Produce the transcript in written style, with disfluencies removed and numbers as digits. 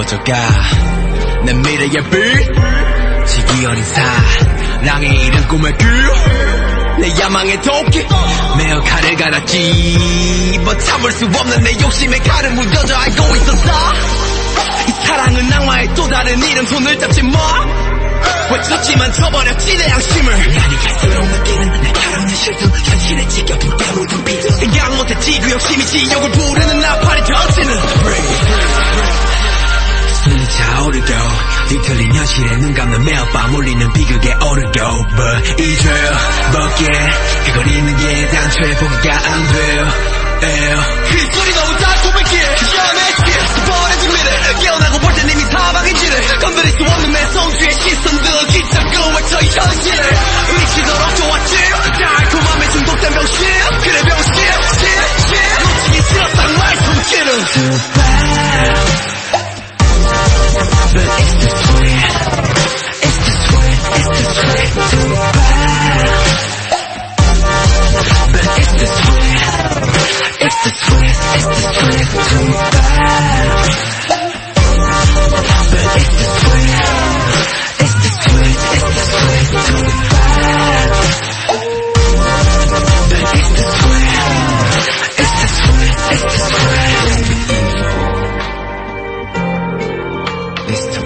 꺼져가 내 미래의 빛 지기 어린 사랑의 이른 꿈의 내 야망의 도끼 매어 칼을 갈았지 참을 수 없는 내 욕심에 칼을 묻어져 알고 있었어 이 사랑은 악마의 또 다른 이름 손을 잡지 마 외쳤지만 쳐버렸지 내 양심을 날이 갈수록 느끼는 내 결혼의 실수 현실에 지켜둔 깨물던 비트 생각 못했지 그 욕심이 지옥을 부르는 나팔이 던지는 숨이 차오르고 뒤틀린 현실에 눈 감는 매일 밤 울리는 비극에 오르고 But 잊어먹게 그걸 잊는 게 당초에 포기가 안 돼요 그 소리 너무 달콤했기에 연했기에 뻔해진 미래 깨어나고 볼 땐 이미 사방인지를 건드릴 수 없는 내 성주의 시선들 기잡고 외쳐 이 현실을 미치도록 좋았지 달콤함에 중독된 병신 그래 병신 놓치기 싫었어 악마의 손길은 But it's the sweet, it's the sweet, it's the sweet, too bad. But it's the sweet, it's the sweet, it's the sweet, too bad. But it's the sweet, it's the sweet, it's the sweet, too bad. But it's the sweet, it's the sweet, it's the sweet. It's